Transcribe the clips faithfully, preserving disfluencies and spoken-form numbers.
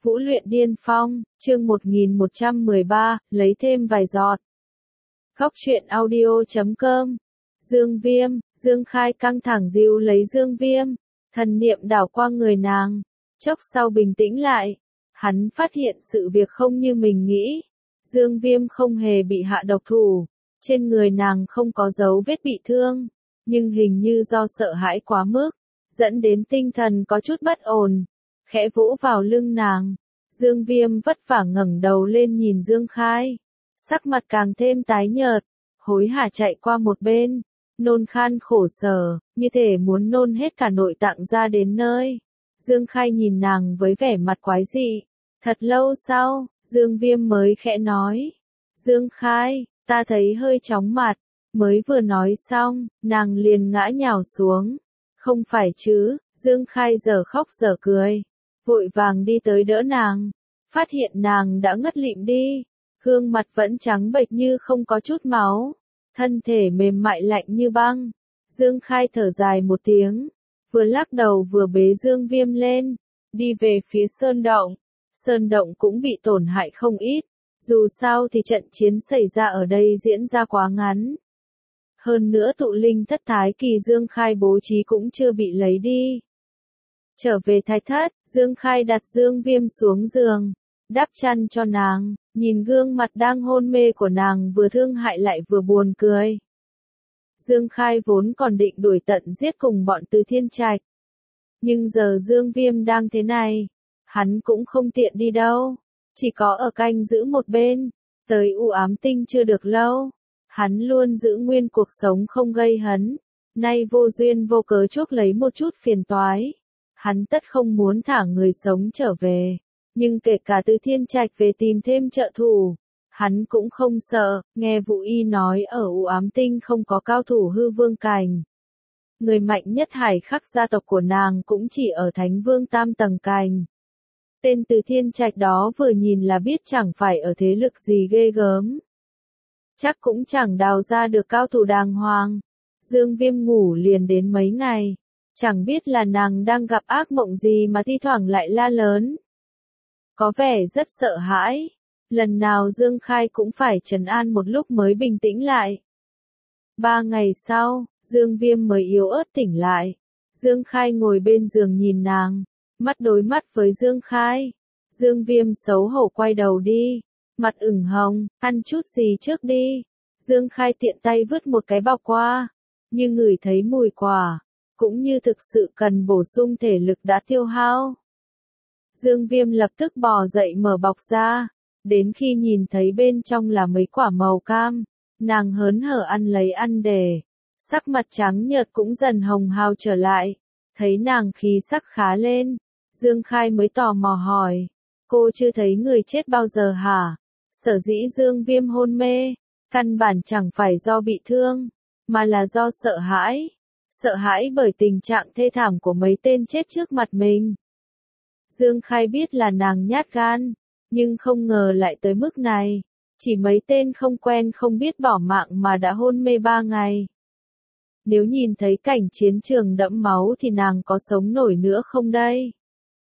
Vũ luyện điên phong, chương một nghìn một trăm mười ba, lấy thêm vài giọt. Góc truyện audio chấm com. Dương Viêm, Dương Khai căng thẳng dìu lấy Dương Viêm, thần niệm đảo qua người nàng, chốc sau bình tĩnh lại, hắn phát hiện sự việc không như mình nghĩ. Dương Viêm không hề bị hạ độc thủ, trên người nàng không có dấu vết bị thương, nhưng hình như do sợ hãi quá mức, dẫn đến tinh thần có chút bất ổn, khẽ vỗ vào lưng nàng. Dương Viêm vất vả ngẩng đầu lên nhìn Dương Khai, sắc mặt càng thêm tái nhợt, hối hả chạy qua một bên, nôn khan khổ sở, như thể muốn nôn hết cả nội tạng ra đến nơi. Dương Khai nhìn nàng với vẻ mặt quái dị, thật lâu sau, Dương Viêm mới khẽ nói, Dương Khai, ta thấy hơi chóng mặt, mới vừa nói xong, nàng liền ngã nhào xuống. Không phải chứ, Dương Khai giờ khóc giờ cười, vội vàng đi tới đỡ nàng, phát hiện nàng đã ngất lịm đi, gương mặt vẫn trắng bệch như không có chút máu, thân thể mềm mại lạnh như băng. Dương Khai thở dài một tiếng, vừa lắc đầu vừa bế Dương Viêm lên, đi về phía sơn động. Sơn động cũng bị tổn hại không ít, dù sao thì trận chiến xảy ra ở đây diễn ra quá ngắn. Hơn nữa tụ linh thất thái kỳ Dương Khai bố trí cũng chưa bị lấy đi. Trở về thái thất, Dương Khai đặt Dương Viêm xuống giường, đắp chăn cho nàng, nhìn gương mặt đang hôn mê của nàng vừa thương hại lại vừa buồn cười. Dương Khai vốn còn định đuổi tận giết cùng bọn Từ Thiên Trạch. Nhưng giờ Dương Viêm đang thế này, hắn cũng không tiện đi đâu, chỉ có ở canh giữ một bên. Tới U Ám Tinh chưa được lâu, hắn luôn giữ nguyên cuộc sống không gây hấn, nay vô duyên vô cớ chuốc lấy một chút phiền toái. Hắn tất không muốn thả người sống trở về, nhưng kể cả Từ Thiên Trạch về tìm thêm trợ thủ, hắn cũng không sợ. Nghe Vũ Y nói ở U Ám Tinh không có cao thủ hư vương cảnh. Người mạnh nhất Hải Khắc gia tộc của nàng cũng chỉ ở Thánh Vương tam tầng cảnh. Tên Từ Thiên Trạch đó vừa nhìn là biết chẳng phải ở thế lực gì ghê gớm. Chắc cũng chẳng đào ra được cao thủ đàng hoàng. Dương Viêm ngủ liền đến mấy ngày, chẳng biết là nàng đang gặp ác mộng gì mà thi thoảng lại la lớn. Có vẻ rất sợ hãi, lần nào Dương Khai cũng phải trấn an một lúc mới bình tĩnh lại. Ba ngày sau, Dương Viêm mới yếu ớt tỉnh lại. Dương Khai ngồi bên giường nhìn nàng, mắt đối mắt với Dương Khai. Dương Viêm xấu hổ quay đầu đi, mặt ửng hồng, ăn chút gì trước đi. Dương Khai tiện tay vứt một cái bọc qua, như ngửi thấy mùi quả, cũng như thực sự cần bổ sung thể lực đã tiêu hao. Dương Viêm lập tức bò dậy mở bọc ra, đến khi nhìn thấy bên trong là mấy quả màu cam, nàng hớn hở ăn lấy ăn để, sắc mặt trắng nhợt cũng dần hồng hào trở lại. Thấy nàng khí sắc khá lên, Dương Khai mới tò mò hỏi, cô chưa thấy người chết bao giờ hả? Sở dĩ Dương Viêm hôn mê, căn bản chẳng phải do bị thương, mà là do sợ hãi. Sợ hãi bởi tình trạng thê thảm của mấy tên chết trước mặt mình. Dương Khai biết là nàng nhát gan, nhưng không ngờ lại tới mức này. Chỉ mấy tên không quen không biết bỏ mạng mà đã hôn mê ba ngày. Nếu nhìn thấy cảnh chiến trường đẫm máu thì nàng có sống nổi nữa không đây?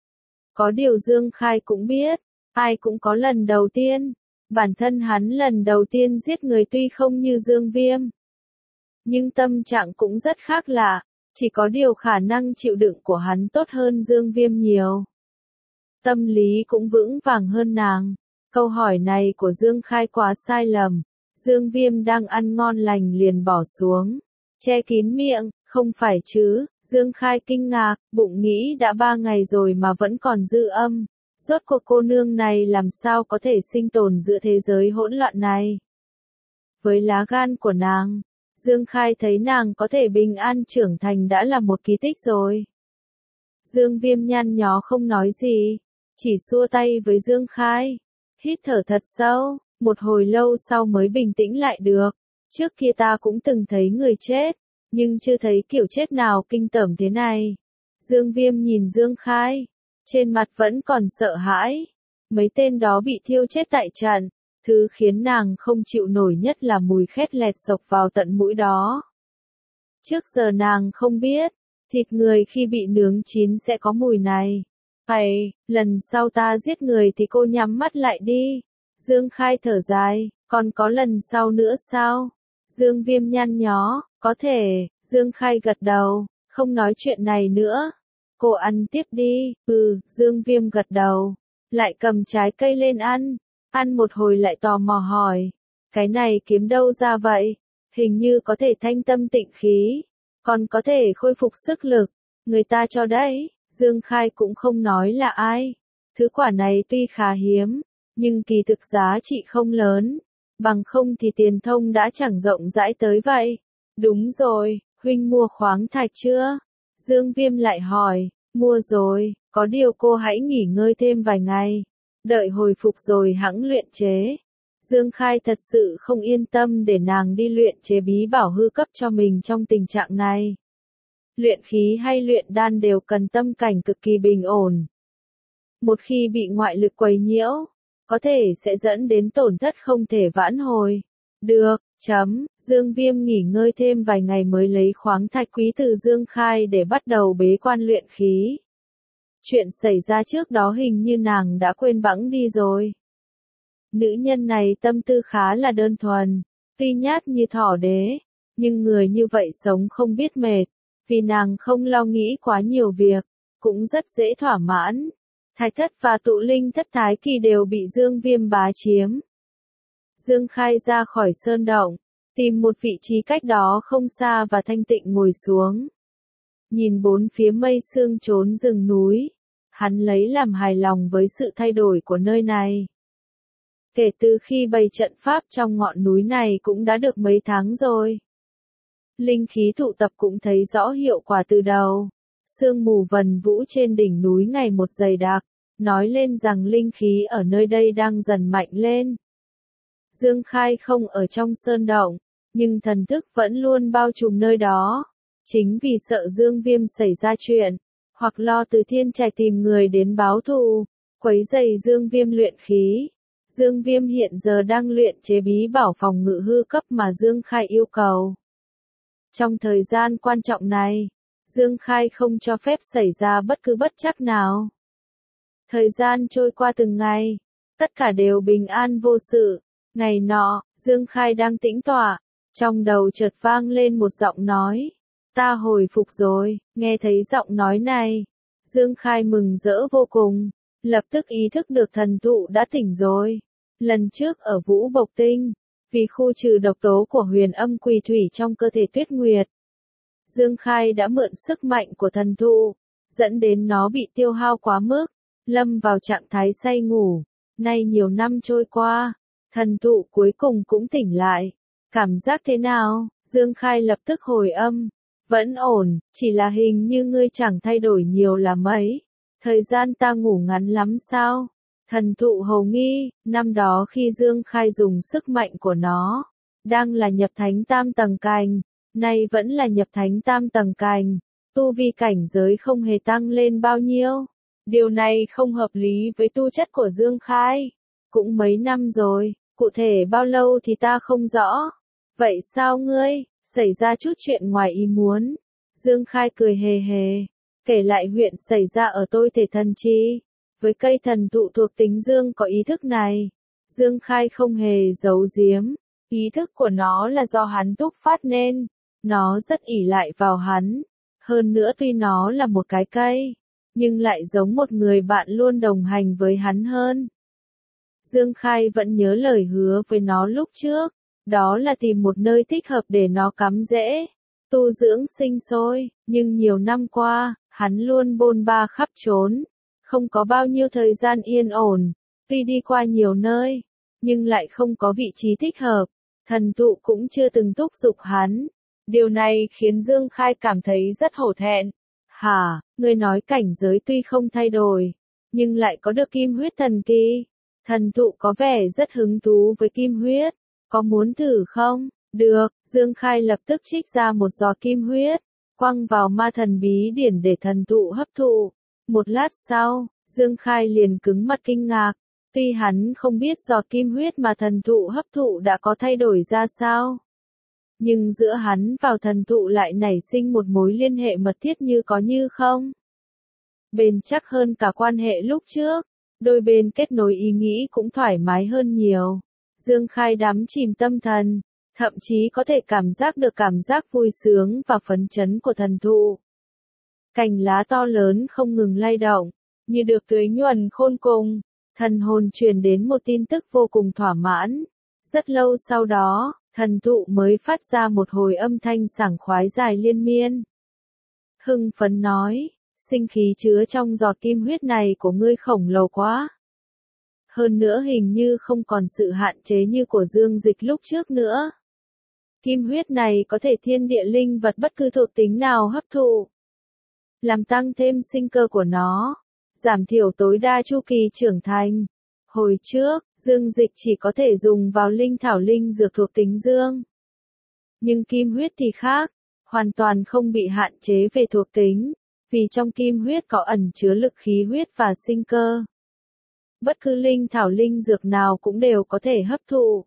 Có điều Dương Khai cũng biết, ai cũng có lần đầu tiên. Bản thân hắn lần đầu tiên giết người tuy không như Dương Viêm, nhưng tâm trạng cũng rất khác lạ, chỉ có điều khả năng chịu đựng của hắn tốt hơn Dương Viêm nhiều. Tâm lý cũng vững vàng hơn nàng. Câu hỏi này của Dương Khai quá sai lầm. Dương Viêm đang ăn ngon lành liền bỏ xuống, che kín miệng, không phải chứ? Dương Khai kinh ngạc, bụng nghĩ đã ba ngày rồi mà vẫn còn dư âm. Rốt cuộc cô nương này làm sao có thể sinh tồn giữa thế giới hỗn loạn này? Với lá gan của nàng, Dương Khai thấy nàng có thể bình an trưởng thành đã là một kỳ tích rồi. Dương Viêm nhăn nhó không nói gì, chỉ xua tay với Dương Khai, hít thở thật sâu, một hồi lâu sau mới bình tĩnh lại được. Trước kia ta cũng từng thấy người chết, nhưng chưa thấy kiểu chết nào kinh tởm thế này. Dương Viêm nhìn Dương Khai, trên mặt vẫn còn sợ hãi. Mấy tên đó bị thiêu chết tại trận, thứ khiến nàng không chịu nổi nhất là mùi khét lẹt xộc vào tận mũi đó. Trước giờ nàng không biết, thịt người khi bị nướng chín sẽ có mùi này. Ây, lần sau ta giết người thì cô nhắm mắt lại đi. Dương Khai thở dài, còn có lần sau nữa sao? Dương Viêm nhăn nhó, có thể, Dương Khai gật đầu, không nói chuyện này nữa. Cô ăn tiếp đi, ừ, Dương Viêm gật đầu, lại cầm trái cây lên ăn, ăn một hồi lại tò mò hỏi, cái này kiếm đâu ra vậy? Hình như có thể thanh tâm tịnh khí, còn có thể khôi phục sức lực, người ta cho đấy. Dương Khai cũng không nói là ai. Thứ quả này tuy khá hiếm, nhưng kỳ thực giá trị không lớn, bằng không thì tiền thông đã chẳng rộng rãi tới vậy. Đúng rồi, huynh mua khoáng thạch chưa? Dương Viêm lại hỏi, mua rồi, có điều cô hãy nghỉ ngơi thêm vài ngày, đợi hồi phục rồi hẵng luyện chế. Dương Khai thật sự không yên tâm để nàng đi luyện chế bí bảo hư cấp cho mình trong tình trạng này. Luyện khí hay luyện đan đều cần tâm cảnh cực kỳ bình ổn. Một khi bị ngoại lực quấy nhiễu, có thể sẽ dẫn đến tổn thất không thể vãn hồi. Được, chấm, Dương Viêm nghỉ ngơi thêm vài ngày mới lấy khoáng thạch quý từ Dương Khai để bắt đầu bế quan luyện khí. Chuyện xảy ra trước đó hình như nàng đã quên bẵng đi rồi. Nữ nhân này tâm tư khá là đơn thuần, tuy nhát như thỏ đế, nhưng người như vậy sống không biết mệt, vì nàng không lo nghĩ quá nhiều việc, cũng rất dễ thỏa mãn. Thái thất và tụ linh thất thái kỳ đều bị Dương Viêm bá chiếm. Dương Khai ra khỏi sơn động, tìm một vị trí cách đó không xa và thanh tịnh ngồi xuống. Nhìn bốn phía mây sương trốn rừng núi, hắn lấy làm hài lòng với sự thay đổi của nơi này. Kể từ khi bày trận pháp trong ngọn núi này cũng đã được mấy tháng rồi. Linh khí tụ tập cũng thấy rõ hiệu quả từ đầu. Sương mù vần vũ trên đỉnh núi ngày một dày đặc, nói lên rằng linh khí ở nơi đây đang dần mạnh lên. Dương Khai không ở trong sơn động, nhưng thần thức vẫn luôn bao trùm nơi đó. Chính vì sợ Dương Viêm xảy ra chuyện, hoặc lo Từ Thiên Trạch tìm người đến báo thù, quấy rầy Dương Viêm luyện khí. Dương Viêm hiện giờ đang luyện chế bí bảo phòng ngự hư cấp mà Dương Khai yêu cầu. Trong thời gian quan trọng này, Dương Khai không cho phép xảy ra bất cứ bất trắc nào. Thời gian trôi qua từng ngày, tất cả đều bình an vô sự. Ngày nọ, Dương Khai đang tĩnh tọa, trong đầu chợt vang lên một giọng nói. Ta hồi phục rồi, nghe thấy giọng nói này. Dương Khai mừng rỡ vô cùng, lập tức ý thức được thần thụ đã tỉnh rồi. Lần trước ở Vũ Bộc Tinh, vì khu trừ độc tố của huyền âm quỳ thủy trong cơ thể Tuyết Nguyệt, Dương Khai đã mượn sức mạnh của thần thụ, dẫn đến nó bị tiêu hao quá mức, lâm vào trạng thái say ngủ. Nay nhiều năm trôi qua, thần thụ cuối cùng cũng tỉnh lại. Cảm giác thế nào? Dương Khai lập tức hồi âm. Vẫn ổn, chỉ là hình như ngươi chẳng thay đổi nhiều là mấy. Thời gian ta ngủ ngắn lắm sao? Thần thụ hầu nghi, năm đó khi Dương Khai dùng sức mạnh của nó, đang là nhập thánh tam tầng cành, nay vẫn là nhập thánh tam tầng cành, tu vi cảnh giới không hề tăng lên bao nhiêu. Điều này không hợp lý với tu chất của Dương Khai. Cũng mấy năm rồi, cụ thể bao lâu thì ta không rõ. Vậy sao ngươi, xảy ra chút chuyện ngoài ý muốn? Dương Khai cười hề hề, kể lại chuyện xảy ra ở tôi thể thần chi. Với cây thần thụ thuộc tính Dương có ý thức này, Dương Khai không hề giấu giếm, ý thức của nó là do hắn túc phát nên, nó rất ỷ lại vào hắn. Hơn nữa tuy nó là một cái cây, nhưng lại giống một người bạn luôn đồng hành với hắn hơn. Dương Khai vẫn nhớ lời hứa với nó lúc trước, đó là tìm một nơi thích hợp để nó cắm rễ, tu dưỡng sinh sôi, nhưng nhiều năm qua, hắn luôn bôn ba khắp trốn, không có bao nhiêu thời gian yên ổn, tuy đi qua nhiều nơi, nhưng lại không có vị trí thích hợp, thần thụ cũng chưa từng thúc giục hắn. Điều này khiến Dương Khai cảm thấy rất hổ thẹn. Hả, ngươi nói cảnh giới tuy không thay đổi, nhưng lại có được kim huyết thần kỳ. Thần thụ có vẻ rất hứng thú với kim huyết, có muốn thử không? Được, Dương Khai lập tức trích ra một giọt kim huyết, quăng vào ma thần bí điển để thần thụ hấp thụ. Một lát sau, Dương Khai liền cứng mặt kinh ngạc, tuy hắn không biết giọt kim huyết mà thần thụ hấp thụ đã có thay đổi ra sao. Nhưng giữa hắn vào thần thụ lại nảy sinh một mối liên hệ mật thiết như có như không. bền chắc hơn cả quan hệ lúc trước. Đôi bên kết nối ý nghĩ cũng thoải mái hơn nhiều. Dương Khai đắm chìm tâm thần, thậm chí có thể cảm giác được cảm giác vui sướng và phấn chấn của thần thụ. Cành lá to lớn không ngừng lay động, như được tưới nhuần khôn cùng, thần hồn truyền đến một tin tức vô cùng thỏa mãn. Rất lâu sau đó, thần thụ mới phát ra một hồi âm thanh sảng khoái dài liên miên. Hưng phấn nói, sinh khí chứa trong giọt kim huyết này của ngươi khổng lồ quá. Hơn nữa hình như không còn sự hạn chế như của dương dịch lúc trước nữa. Kim huyết này có thể thiên địa linh vật bất cứ thuộc tính nào hấp thụ, làm tăng thêm sinh cơ của nó, giảm thiểu tối đa chu kỳ trưởng thành. Hồi trước, dương dịch chỉ có thể dùng vào linh thảo linh dược thuộc tính dương. Nhưng kim huyết thì khác, hoàn toàn không bị hạn chế về thuộc tính, vì trong kim huyết có ẩn chứa lực khí huyết và sinh cơ. Bất cứ linh thảo linh dược nào cũng đều có thể hấp thụ.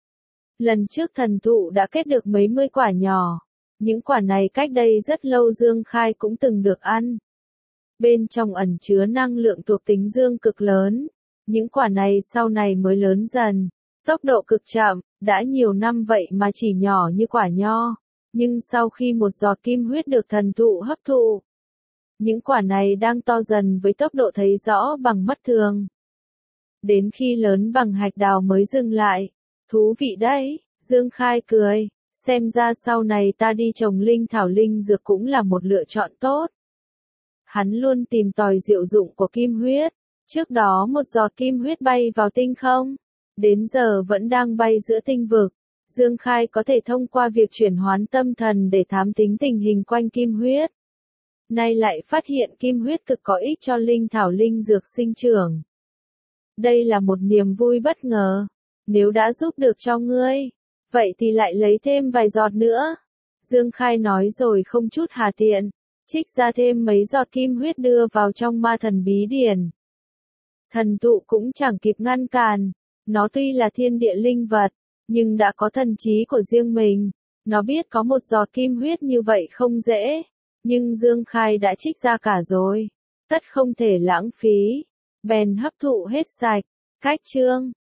Lần trước thần thụ đã kết được mấy mươi quả nhỏ. Những quả này cách đây rất lâu Dương Khai cũng từng được ăn. Bên trong ẩn chứa năng lượng thuộc tính dương cực lớn. Những quả này sau này mới lớn dần. Tốc độ cực chậm, đã nhiều năm vậy mà chỉ nhỏ như quả nho. Nhưng sau khi một giọt kim huyết được thần thụ hấp thụ, những quả này đang to dần với tốc độ thấy rõ bằng mắt thường. Đến khi lớn bằng hạch đào mới dừng lại. Thú vị đấy, Dương Khai cười. Xem ra sau này ta đi trồng linh thảo linh dược cũng là một lựa chọn tốt. Hắn luôn tìm tòi diệu dụng của kim huyết. Trước đó một giọt kim huyết bay vào tinh không. Đến giờ vẫn đang bay giữa tinh vực. Dương Khai có thể thông qua việc chuyển hoán tâm thần để thám tính tình hình quanh kim huyết. Nay lại phát hiện kim huyết cực có ích cho linh thảo linh dược sinh trưởng. Đây là một niềm vui bất ngờ. Nếu đã giúp được cho ngươi, vậy thì lại lấy thêm vài giọt nữa. Dương Khai nói rồi không chút hà tiện, trích ra thêm mấy giọt kim huyết đưa vào trong ma thần bí điển. Thần thụ cũng chẳng kịp ngăn cản. Nó tuy là thiên địa linh vật, nhưng đã có thần trí của riêng mình. Nó biết có một giọt kim huyết như vậy không dễ. Nhưng Dương Khai đã trích ra cả rồi. Tất không thể lãng phí. Bèn hấp thụ hết sạch. Cách chương